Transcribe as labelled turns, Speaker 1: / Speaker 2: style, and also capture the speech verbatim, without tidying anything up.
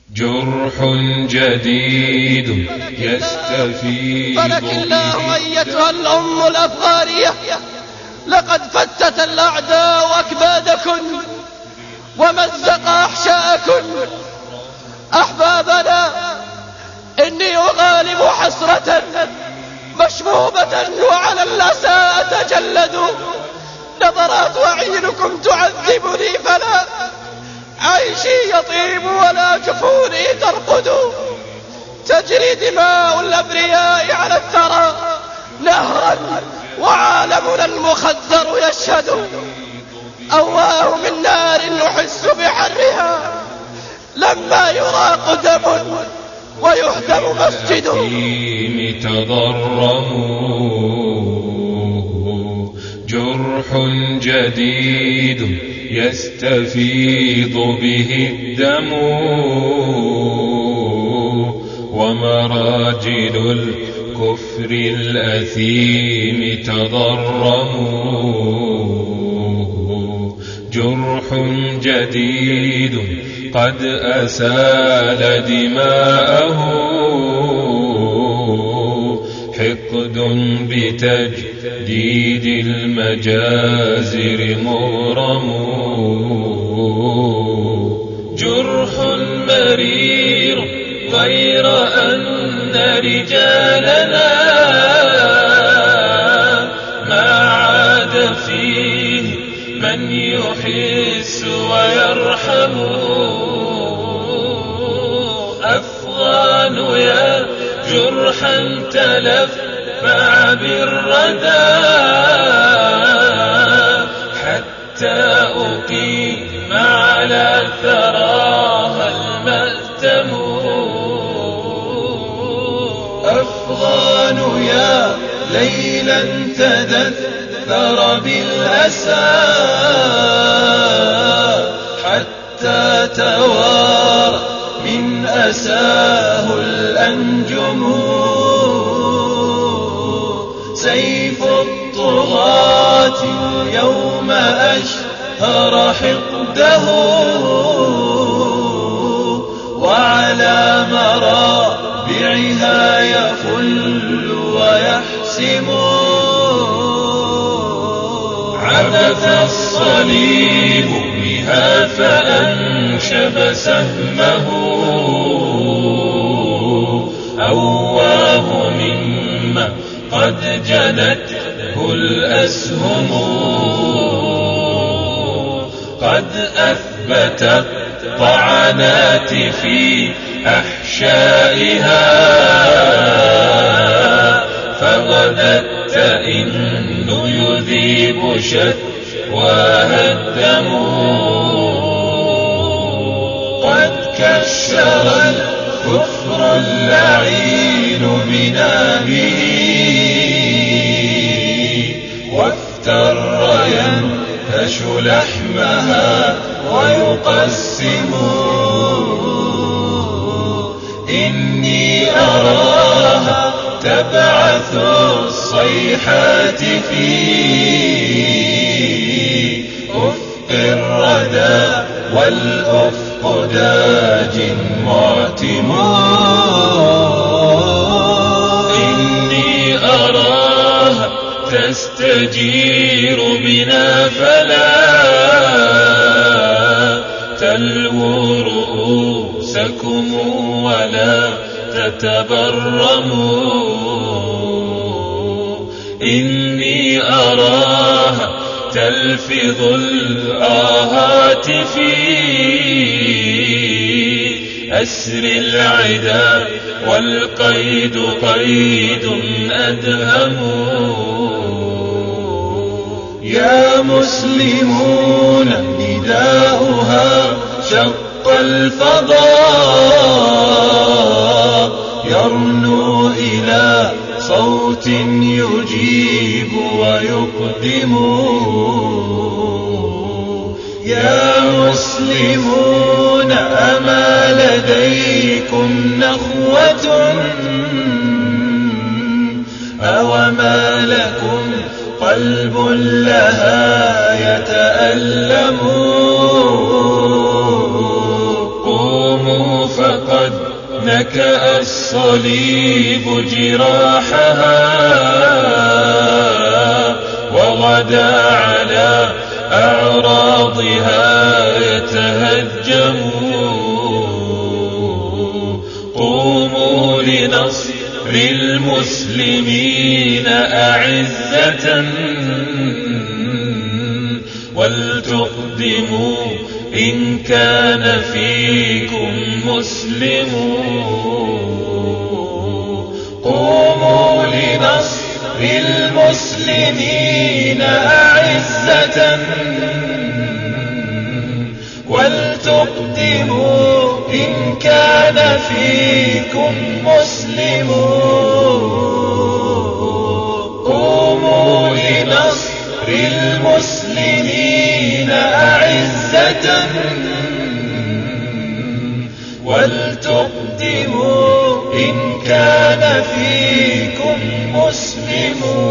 Speaker 1: جرح جديد يستفيض.
Speaker 2: فلك الله أيتها الأم الأفغانية، لقد فتت الأعداء أكبادكن ومزق أحشاءكن. أحبابنا، إني أغالب حسرة مشبوبة وعلى الأسى أتجلد. نظرات أعينكم تعذبني، فلا عيشي يطيب ولا جفوني ترقد. تجري دماء الأبرياء على الثرى نهرا وعالمنا المخدر يشهد. أواه من نار نحس بحرها لما يراق دم ويهدم مسجد.
Speaker 1: تضرموا جرح جديد يستفيض به الدم، ومراجل الكفر الأثيم تضرموا. جرح جديد قد أسال دماءه، حقد بتجديد المجازر مغرم. جرح مرير غير أن رجالنا ما عاد فيه من يحس ويرحم. أفغان يا جرحا تلفع بالردى، حتى أقيم على ثراها المأتم. أفغان يا ليلا تدثر بالأسى، حتى توارى من أساه الأنجم. سيف الطغاة اليوم أشهر حقده، وعلى مرابعها يفل ويحسم. عبث الصليب بها فأنشب سهمه، أواه مما قد جنته الأسهم. قد أثبتت طعنات في أحشائها، فغدا التئن يذيب شتواها الدم. قد كشر الكفر اللعين بنابه، وافتر ينهش لحمها ويقسم. إني أراها تبعث الصيحات في أفق الردى، والأفق داج معتم. إني أراها تستجير بنا، فلا تلووا رؤوسكم ولا تتبرموا. إني أراها تلفظ الآهات في أسر العدا، والقيد قيد أدهم. يا مسلمون نداؤها شق الفضاء، يرنو إلى صوت يجيب ويقدم. يا مسلمون أما لديكم نخوة، أوما لكم قلب لها يتألم. قوموا فقد نكأ الصليب جراحها وغدا على أعراضها يتهجم. قوموا لنصر المسلمين أعزة ولتقدموا إن كان فيكم مسلمون. قوموا لنصر المسلمين أعزة ولتقدموا إن كان فيكم مسلمون. قوموا لنصر المسلمين أعزة ولتقدموا إن كان فيكم مسلمون.